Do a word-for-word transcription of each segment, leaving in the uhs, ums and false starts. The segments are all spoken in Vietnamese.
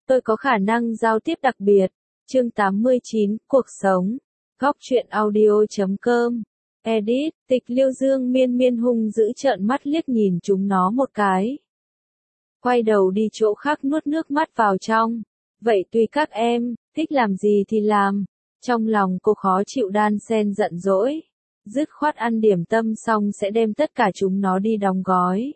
Tôi có khả năng giao tiếp đặc biệt. Chương tám mươi chín, Cuộc sống. Góc truyện audio chấm com. Edit, Tịch Liêu Dương miên miên hung dữ trợn mắt liếc nhìn chúng nó một cái. Quay đầu đi chỗ khác nuốt nước mắt vào trong. Vậy tùy các em, thích làm gì thì làm. Trong lòng cô khó chịu đan sen giận dỗi. Dứt khoát ăn điểm tâm xong sẽ đem tất cả chúng nó đi đóng gói.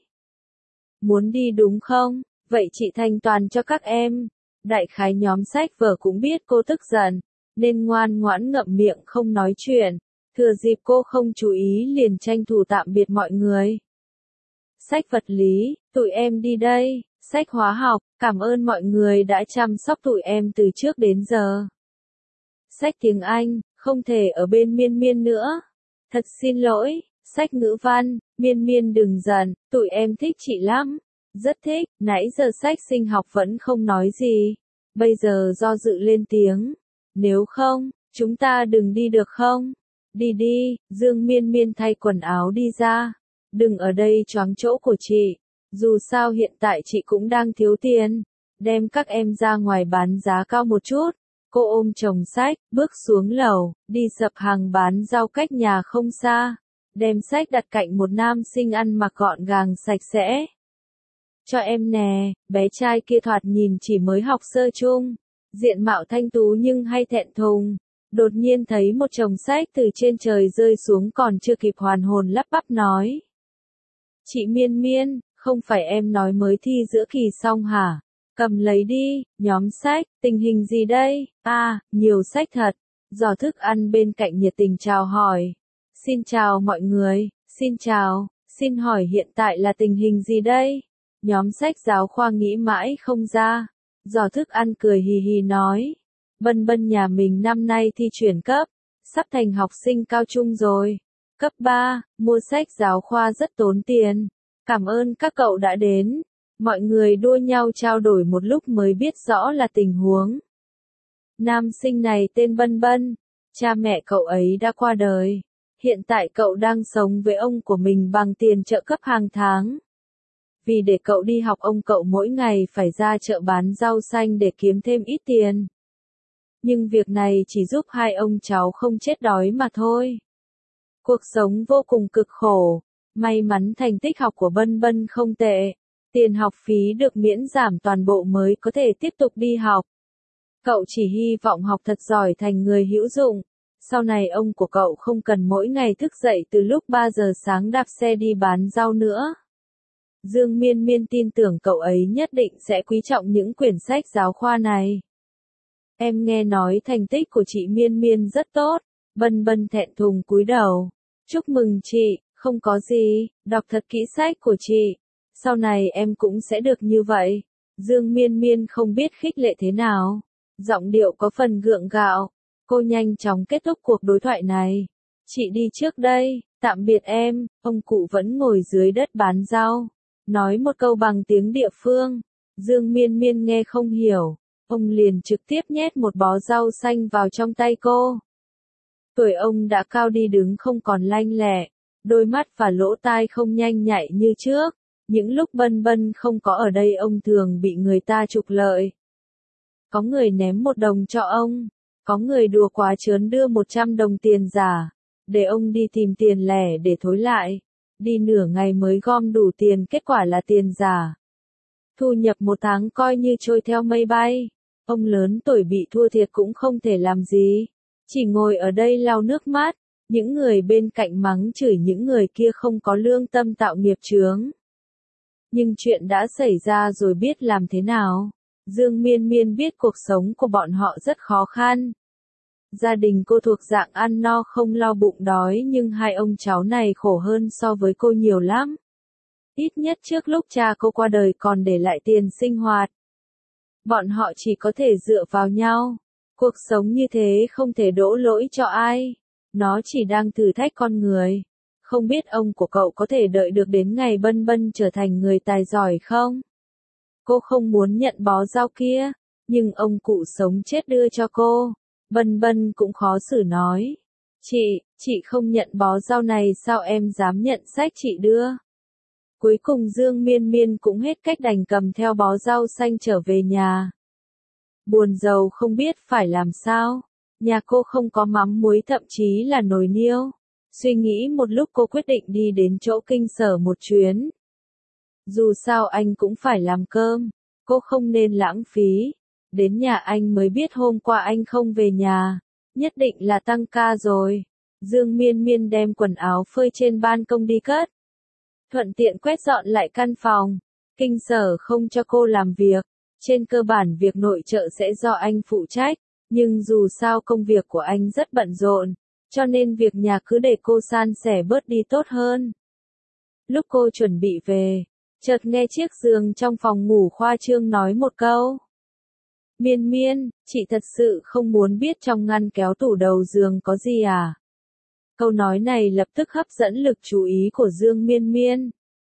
Muốn đi đúng không? Vậy chị thanh toàn cho các em. Đại khái nhóm sách vở cũng biết cô tức giận, nên ngoan ngoãn ngậm miệng không nói chuyện. Thừa dịp cô không chú ý liền tranh thủ tạm biệt mọi người. Sách vật lý, tụi em đi đây. Sách hóa học, cảm ơn mọi người đã chăm sóc tụi em từ trước đến giờ. Sách tiếng Anh, không thể ở bên miên miên nữa. Thật xin lỗi. Sách ngữ văn, miên miên đừng giận, tụi em thích chị lắm. Rất thích, nãy giờ sách sinh học vẫn không nói gì. Bây giờ do dự lên tiếng. Nếu không, chúng ta đừng đi được không? Đi đi, Dương miên miên thay quần áo đi ra. Đừng ở đây choáng chỗ của chị. Dù sao hiện tại chị cũng đang thiếu tiền. Đem các em ra ngoài bán giá cao một chút. Cô ôm chồng sách, bước xuống lầu, đi dập hàng bán rau cách nhà không xa. Đem sách đặt cạnh một nam sinh ăn mặc gọn gàng sạch sẽ. Cho em nè, bé trai kia thoạt nhìn chỉ mới học sơ chung. Diện mạo thanh tú nhưng hay thẹn thùng. Đột nhiên thấy một chồng sách từ trên trời rơi xuống còn chưa kịp hoàn hồn lắp bắp nói. Chị miên miên, không phải em nói mới thi giữa kỳ xong hả? Cầm lấy đi, nhóm sách, tình hình gì đây? À, nhiều sách thật. Giỏ thức ăn bên cạnh nhiệt tình chào hỏi. Xin chào mọi người, xin chào, xin hỏi hiện tại là tình hình gì đây? Nhóm sách giáo khoa nghĩ mãi không ra. Giỏ thức ăn cười hì hì nói. Bân bân nhà mình năm nay thi chuyển cấp, sắp thành học sinh cao trung rồi. Cấp ba, mua sách giáo khoa rất tốn tiền. Cảm ơn các cậu đã đến. Mọi người đua nhau trao đổi một lúc mới biết rõ là tình huống. Nam sinh này tên Bân Bân, cha mẹ cậu ấy đã qua đời. Hiện tại cậu đang sống với ông của mình bằng tiền trợ cấp hàng tháng. Vì để cậu đi học ông cậu mỗi ngày phải ra chợ bán rau xanh để kiếm thêm ít tiền. Nhưng việc này chỉ giúp hai ông cháu không chết đói mà thôi. Cuộc sống vô cùng cực khổ. May mắn thành tích học của Bân Bân không tệ. Tiền học phí được miễn giảm toàn bộ mới có thể tiếp tục đi học. Cậu chỉ hy vọng học thật giỏi thành người hữu dụng. Sau này ông của cậu không cần mỗi ngày thức dậy từ lúc ba giờ sáng đạp xe đi bán rau nữa. Dương miên miên tin tưởng cậu ấy nhất định sẽ quý trọng những quyển sách giáo khoa này. Em nghe nói thành tích của chị miên miên rất tốt. Bân Bân thẹn thùng cúi đầu. Chúc mừng chị, không có gì, đọc thật kỹ sách của chị. Sau này em cũng sẽ được như vậy. Dương miên miên không biết khích lệ thế nào. Giọng điệu có phần gượng gạo. Cô nhanh chóng kết thúc cuộc đối thoại này. Chị đi trước đây, tạm biệt em. Ông cụ vẫn ngồi dưới đất bán rau. Nói một câu bằng tiếng địa phương. Dương miên miên nghe không hiểu. Ông liền trực tiếp nhét một bó rau xanh vào trong tay cô. Tuổi ông đã cao đi đứng không còn lanh lẹ. Đôi mắt và lỗ tai không nhanh nhạy như trước. Những lúc Bân Bân không có ở đây ông thường bị người ta trục lợi. Có người ném một đồng cho ông. Có người đùa quá trớn đưa một trăm đồng tiền giả. Để ông đi tìm tiền lẻ để thối lại. Đi nửa ngày mới gom đủ tiền, kết quả là tiền giả. Thu nhập một tháng coi như trôi theo mây bay. Ông lớn tuổi bị thua thiệt cũng không thể làm gì. Chỉ ngồi ở đây lau nước mắt. Những người bên cạnh mắng chửi những người kia không có lương tâm tạo nghiệp chướng. Nhưng chuyện đã xảy ra rồi biết làm thế nào. Dương miên miên biết cuộc sống của bọn họ rất khó khăn. Gia đình cô thuộc dạng ăn no không lo bụng đói nhưng hai ông cháu này khổ hơn so với cô nhiều lắm. Ít nhất trước lúc cha cô qua đời còn để lại tiền sinh hoạt. Bọn họ chỉ có thể dựa vào nhau. Cuộc sống như thế không thể đổ lỗi cho ai. Nó chỉ đang thử thách con người. Không biết ông của cậu có thể đợi được đến ngày Bân Bân trở thành người tài giỏi không? Cô không muốn nhận bó rau kia, nhưng ông cụ sống chết đưa cho cô. Bân Bân cũng khó xử nói. Chị, chị không nhận bó rau này sao em dám nhận sách chị đưa? Cuối cùng Dương miên miên cũng hết cách đành cầm theo bó rau xanh trở về nhà. buồn rầu không biết phải làm sao. Nhà cô không có mắm muối thậm chí là nồi niêu. Suy nghĩ một lúc cô quyết định đi đến chỗ Kinh Sở một chuyến. Dù sao anh cũng phải làm cơm, cô không nên lãng phí. Đến nhà anh mới biết hôm qua anh không về nhà, nhất định là tăng ca rồi. Dương Miên Miên đem quần áo phơi trên ban công đi cất. Thuận tiện quét dọn lại căn phòng. Kinh Sở không cho cô làm việc, trên cơ bản việc nội trợ sẽ do anh phụ trách, nhưng dù sao công việc của anh rất bận rộn, cho nên việc nhà cứ để cô san sẻ bớt đi tốt hơn. Lúc cô chuẩn bị về, chợt nghe chiếc giường trong phòng ngủ khoa trương nói một câu. Miên Miên, chị thật sự không muốn biết trong ngăn kéo tủ đầu giường có gì à? Câu nói này lập tức hấp dẫn lực chú ý của Dương Miên Miên.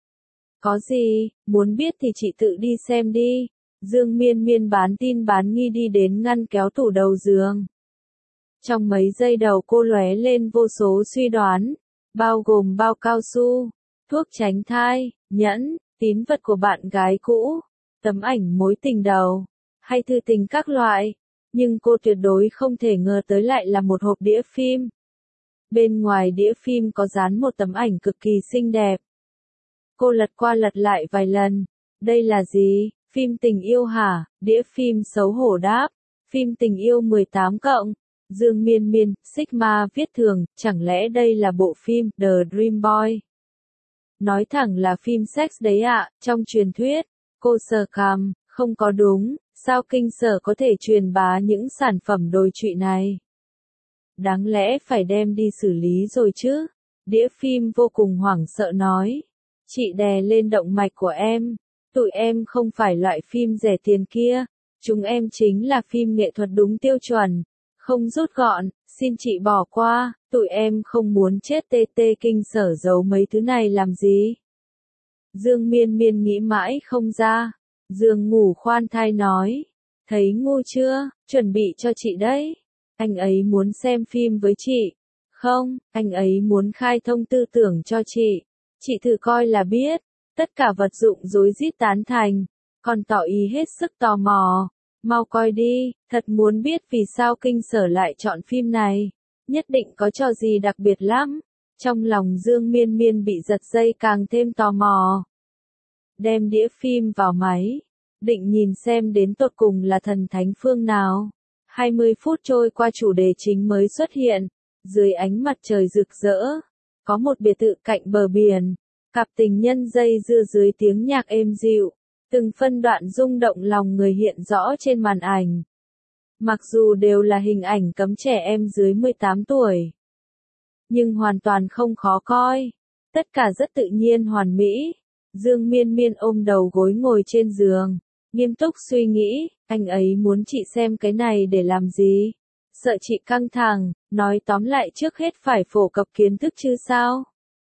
Có gì, muốn biết thì chị tự đi xem đi. Dương Miên Miên bán tin bán nghi đi đến ngăn kéo tủ đầu giường. Trong mấy giây đầu cô lóe lên vô số suy đoán, bao gồm bao cao su, thuốc tránh thai, nhẫn, tín vật của bạn gái cũ, tấm ảnh mối tình đầu, hay thư tình các loại. Nhưng cô tuyệt đối không thể ngờ tới lại là một hộp đĩa phim. Bên ngoài đĩa phim có dán một tấm ảnh cực kỳ xinh đẹp. Cô lật qua lật lại vài lần. Đây là gì? Phim tình yêu hả? Đĩa phim xấu hổ đáp. Phim tình yêu mười tám cộng. Dương Miên Miên, Sigma viết thường, chẳng lẽ đây là bộ phim The Dream Boy? Nói thẳng là phim sex đấy ạ, trong truyền thuyết. Cô sờ cằm, không có đúng, sao Kinh Sở có thể truyền bá những sản phẩm đồi trụy này? Đáng lẽ phải đem đi xử lý rồi chứ? Đĩa phim vô cùng hoảng sợ nói. Chị đè lên động mạch của em. Tụi em không phải loại phim rẻ tiền kia. Chúng em chính là phim nghệ thuật đúng tiêu chuẩn. Không rút gọn, xin chị bỏ qua. Tụi em không muốn chết tê tê. Kinh Sở giấu mấy thứ này làm gì? Dương Miên Miên nghĩ mãi không ra. Dương Ngủ khoan thai nói. Thấy ngu chưa? Chuẩn bị cho chị đấy. Anh ấy muốn xem phim với chị. Không, anh ấy muốn khai thông tư tưởng cho chị. Chị thử coi là biết. Tất cả vật dụng rối rít tán thành. Còn tỏ ý hết sức tò mò. Mau coi đi, thật muốn biết vì sao Kinh Sở lại chọn phim này. Nhất định có trò gì đặc biệt lắm. Trong lòng Dương Miên Miên bị giật dây càng thêm tò mò. Đem đĩa phim vào máy. Định nhìn xem đến tột cùng là thần thánh phương nào. hai mươi phút trôi qua chủ đề chính mới xuất hiện. Dưới ánh mặt trời rực rỡ. Có một biệt thự cạnh bờ biển. Cặp tình nhân dây dưa dưới tiếng nhạc êm dịu. Từng phân đoạn rung động lòng người hiện rõ trên màn ảnh. Mặc dù đều là hình ảnh cấm trẻ em dưới mười tám tuổi. Nhưng hoàn toàn không khó coi. Tất cả rất tự nhiên hoàn mỹ. Dương Miên Miên ôm đầu gối ngồi trên giường. Nghiêm túc suy nghĩ, anh ấy muốn chị xem cái này để làm gì? Sợ chị căng thẳng, nói tóm lại trước hết phải phổ cập kiến thức chứ sao?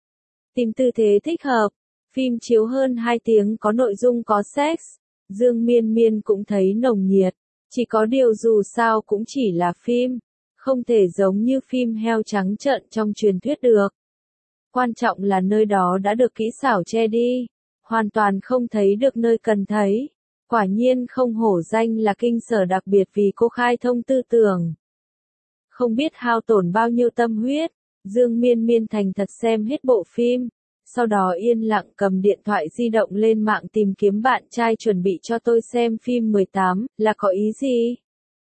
Tìm tư thế thích hợp. Phim chiếu hơn hai tiếng có nội dung có sex. Dương Miên Miên cũng thấy nồng nhiệt. Chỉ có điều dù sao cũng chỉ là phim. Không thể giống như phim heo trắng trợn trong truyền thuyết được. Quan trọng là nơi đó đã được kỹ xảo che đi. Hoàn toàn không thấy được nơi cần thấy. Quả nhiên không hổ danh là Kinh Sở đặc biệt vì cô khai thông tư tưởng. Không biết hao tổn bao nhiêu tâm huyết. Dương Miên Miên thành thật xem hết bộ phim. Sau đó yên lặng cầm điện thoại di động lên mạng tìm kiếm bạn trai chuẩn bị cho tôi xem phim mười tám, là có ý gì?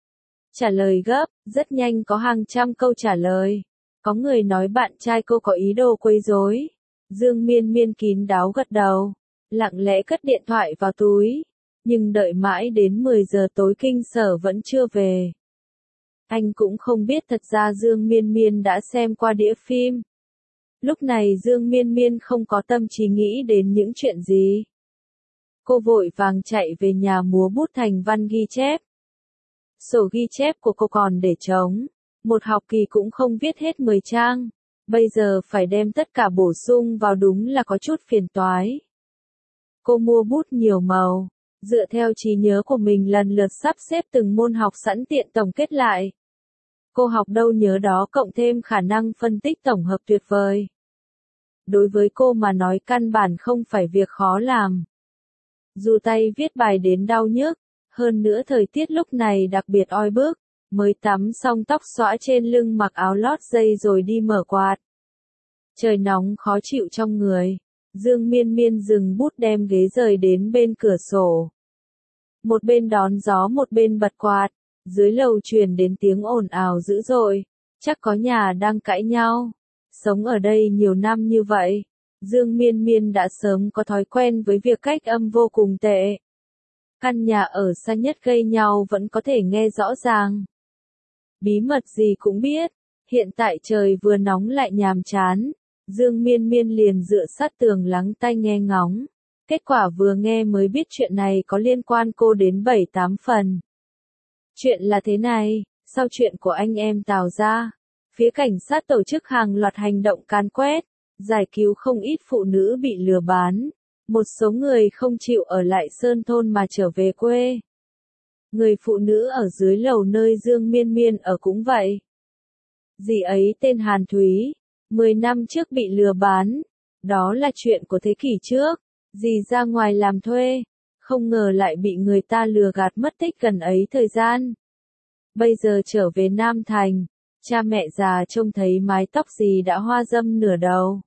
Trả lời gấp, rất nhanh có hàng trăm câu trả lời. Có người nói bạn trai cô có ý đồ quấy rối. Dương Miên Miên kín đáo gật đầu. Lặng lẽ cất điện thoại vào túi. Nhưng đợi mãi đến mười giờ tối Kinh Sở vẫn chưa về. Anh cũng không biết thật ra Dương Miên Miên đã xem qua đĩa phim. Lúc này Dương Miên Miên không có tâm trí nghĩ đến những chuyện gì. Cô vội vàng chạy về nhà múa bút thành văn ghi chép. Sổ ghi chép của cô còn để trống. Một học kỳ cũng không viết hết mười trang. Bây giờ phải đem tất cả bổ sung vào đúng là có chút phiền toái. Cô mua bút nhiều màu. Dựa theo trí nhớ của mình lần lượt sắp xếp từng môn học sẵn tiện tổng kết lại. Cô học đâu nhớ đó cộng thêm khả năng phân tích tổng hợp tuyệt vời. Đối với cô mà nói căn bản không phải việc khó làm. Dù tay viết bài đến đau nhức, Hơn nữa thời tiết lúc này đặc biệt oi bức, mới tắm xong tóc xõa trên lưng mặc áo lót dây rồi đi mở quạt. Trời nóng khó chịu trong người, Dương Miên Miên dừng bút đem ghế rời đến bên cửa sổ. Một bên đón gió một bên bật quạt, dưới lầu truyền đến tiếng ồn ào dữ dội, chắc có nhà đang cãi nhau. Sống ở đây nhiều năm như vậy, Dương Miên Miên đã sớm có thói quen với việc cách âm vô cùng tệ. Căn nhà ở xa nhất gây nhau vẫn có thể nghe rõ ràng. Bí mật gì cũng biết, hiện tại trời vừa nóng lại nhàm chán, Dương Miên Miên liền dựa sát tường lắng tai nghe ngóng. Kết quả vừa nghe mới biết chuyện này có liên quan cô đến bảy tám phần. Chuyện là thế này, sau chuyện của anh em Tào ra, phía cảnh sát tổ chức hàng loạt hành động càn quét, giải cứu không ít phụ nữ bị lừa bán. Một số người không chịu ở lại Sơn Thôn mà trở về quê. Người phụ nữ ở dưới lầu nơi Dương Miên Miên ở cũng vậy. Dì ấy tên Hàn Thúy, mười năm trước bị lừa bán. Đó là chuyện của thế kỷ trước. Dì ra ngoài làm thuê, không ngờ lại bị người ta lừa gạt mất tích gần ấy thời gian. Bây giờ trở về Nam Thành, cha mẹ già trông thấy mái tóc dì đã hoa râm nửa đầu.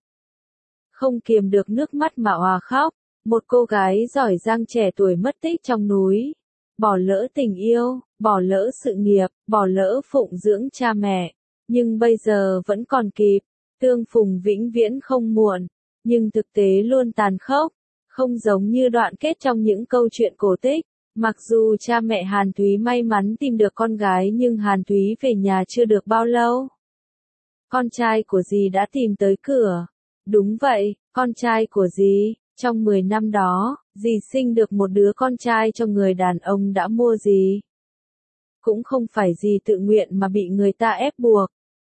Không kiềm được nước mắt mà òa khóc, một cô gái giỏi giang trẻ tuổi mất tích trong núi. Bỏ lỡ tình yêu, bỏ lỡ sự nghiệp, bỏ lỡ phụng dưỡng cha mẹ. Nhưng bây giờ vẫn còn kịp, tương phùng vĩnh viễn không muộn, nhưng thực tế luôn tàn khốc. Không giống như đoạn kết trong những câu chuyện cổ tích, mặc dù cha mẹ Hàn Thúy may mắn tìm được con gái nhưng Hàn Thúy về nhà chưa được bao lâu. Con trai của dì đã tìm tới cửa. Đúng vậy, con trai của dì, trong mười năm đó, dì sinh được một đứa con trai cho người đàn ông đã mua dì. Cũng không phải dì tự nguyện mà bị người ta ép buộc.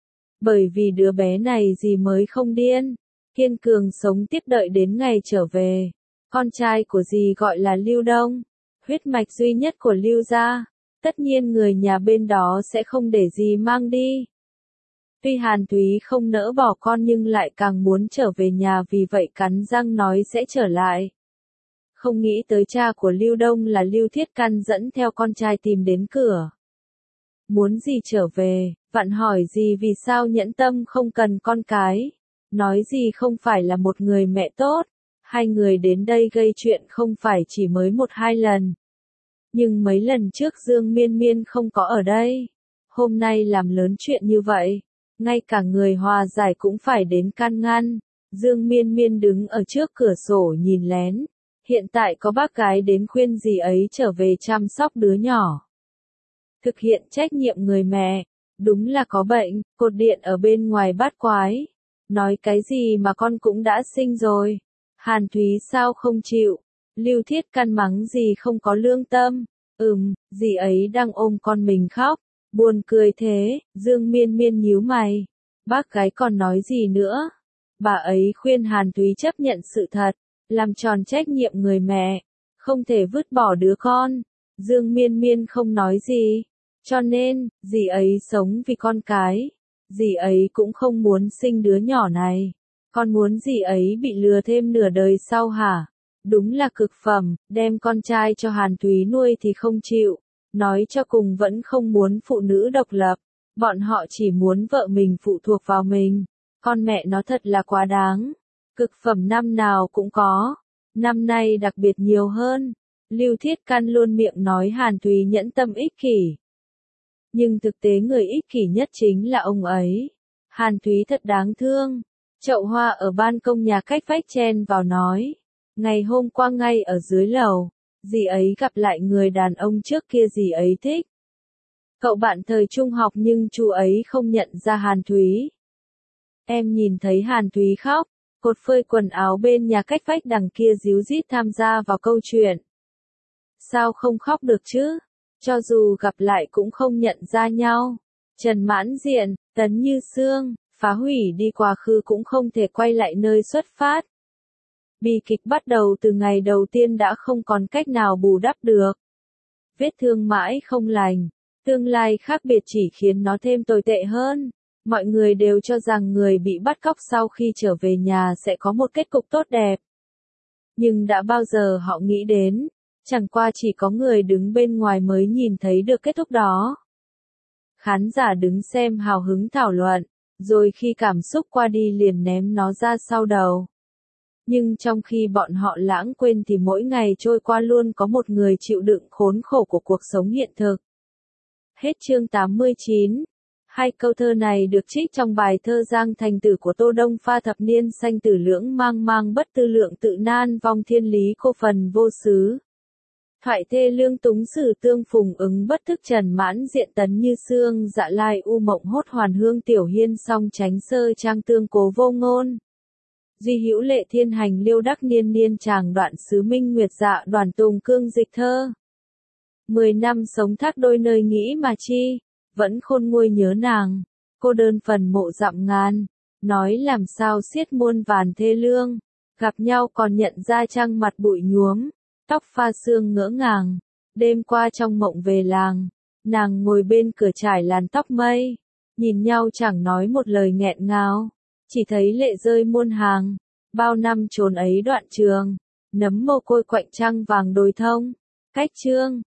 Bởi vì đứa bé này dì mới không điên, kiên cường sống tiếp đợi đến ngày trở về. Con trai của dì gọi là Lưu Đông, huyết mạch duy nhất của Lưu gia, tất nhiên người nhà bên đó sẽ không để dì mang đi. Tuy Hàn Thúy không nỡ bỏ con nhưng lại càng muốn trở về nhà vì vậy cắn răng nói sẽ trở lại. Không nghĩ tới cha của Lưu Đông là Lưu Thiết Căn dẫn theo con trai tìm đến cửa. Muốn dì trở về, vặn hỏi dì vì sao nhẫn tâm không cần con cái. Nói dì không phải là một người mẹ tốt. Hai người đến đây gây chuyện không phải chỉ mới một hai lần. Nhưng mấy lần trước Dương Miên Miên không có ở đây. Hôm nay làm lớn chuyện như vậy. Ngay cả người hòa giải cũng phải đến can ngăn. Dương Miên Miên đứng ở trước cửa sổ nhìn lén. Hiện tại có bác gái đến khuyên dì ấy trở về chăm sóc đứa nhỏ. Thực hiện trách nhiệm người mẹ. Đúng là có bệnh, cột điện ở bên ngoài bát quái. Nói cái gì mà con cũng đã sinh rồi. Hàn Thúy sao không chịu? Lưu Thiết Căn mắng dì không có lương tâm. Ừm, dì ấy đang ôm con mình khóc. Buồn cười thế, Dương Miên Miên nhíu mày. Bác gái còn nói gì nữa? Bà ấy khuyên Hàn Thúy chấp nhận sự thật, làm tròn trách nhiệm người mẹ, không thể vứt bỏ đứa con. Dương Miên Miên không nói gì. Cho nên, dì ấy sống vì con cái. Dì ấy cũng không muốn sinh đứa nhỏ này. Con muốn dì ấy bị lừa thêm nửa đời sau hả? Đúng là cực phẩm, đem con trai cho Hàn Thúy nuôi thì không chịu. Nói cho cùng vẫn không muốn phụ nữ độc lập. Bọn họ chỉ muốn vợ mình phụ thuộc vào mình. Con mẹ nó thật là quá đáng. Cực phẩm năm nào cũng có. Năm nay đặc biệt nhiều hơn. Lưu Thiết Căn luôn miệng nói Hàn Thúy nhẫn tâm ích kỷ. Nhưng thực tế người ích kỷ nhất chính là ông ấy. Hàn Thúy thật đáng thương. Chậu hoa ở ban công nhà cách vách chen vào nói. Ngày hôm qua ngay ở dưới lầu, dì ấy gặp lại người đàn ông trước kia dì ấy thích. Cậu bạn thời trung học nhưng chú ấy không nhận ra Hàn Thúy. Em nhìn thấy Hàn Thúy khóc, cột phơi quần áo bên nhà cách vách đằng kia díu dít tham gia vào câu chuyện. Sao không khóc được chứ? Cho dù gặp lại cũng không nhận ra nhau. Trần Mãn Diện, Tấn Như Sương, phá hủy đi quá khứ cũng không thể quay lại nơi xuất phát. Bi kịch bắt đầu từ ngày đầu tiên đã không còn cách nào bù đắp được. Vết thương mãi không lành, tương lai khác biệt chỉ khiến nó thêm tồi tệ hơn. Mọi người đều cho rằng người bị bắt cóc sau khi trở về nhà sẽ có một kết cục tốt đẹp. Nhưng đã bao giờ họ nghĩ đến, Chẳng qua chỉ có người đứng bên ngoài mới nhìn thấy được kết thúc đó. Khán giả đứng xem hào hứng thảo luận, rồi khi cảm xúc qua đi liền ném nó ra sau đầu. Nhưng trong khi bọn họ lãng quên thì mỗi ngày trôi qua luôn có một người chịu đựng khốn khổ của cuộc sống hiện thực. Hết chương tám mươi chín. Hai câu thơ này được trích trong bài thơ Giang Thành Tử của Tô Đông pha thập niên sanh tử lưỡng mang mang bất tư lượng tự nan vong thiên lý cô phần vô xứ. Thoại thê lương túng sử tương phùng ứng bất thức trần mãn diện tấn như xương dạ lai u mộng hốt hoàn hương tiểu hiên song tránh sơ trang tương cố vô ngôn. Duy hữu lệ thiên hành liêu đắc niên niên tràng đoạn sứ minh nguyệt dạ đoàn tùng cương dịch thơ. Mười năm sống thác đôi nơi nghĩ mà chi, vẫn khôn nguôi nhớ nàng, cô đơn phần mộ dặm ngàn, nói làm sao xiết muôn vàn thê lương, gặp nhau còn nhận ra trăng mặt bụi nhuốm, tóc pha sương ngỡ ngàng, đêm qua trong mộng về làng, nàng ngồi bên cửa trải làn tóc mây, nhìn nhau chẳng nói một lời nghẹn ngào, chỉ thấy lệ rơi muôn hàng, bao năm trốn ấy đoạn trường, nấm mồ côi quạnh trăng vàng đồi thông, cách chương.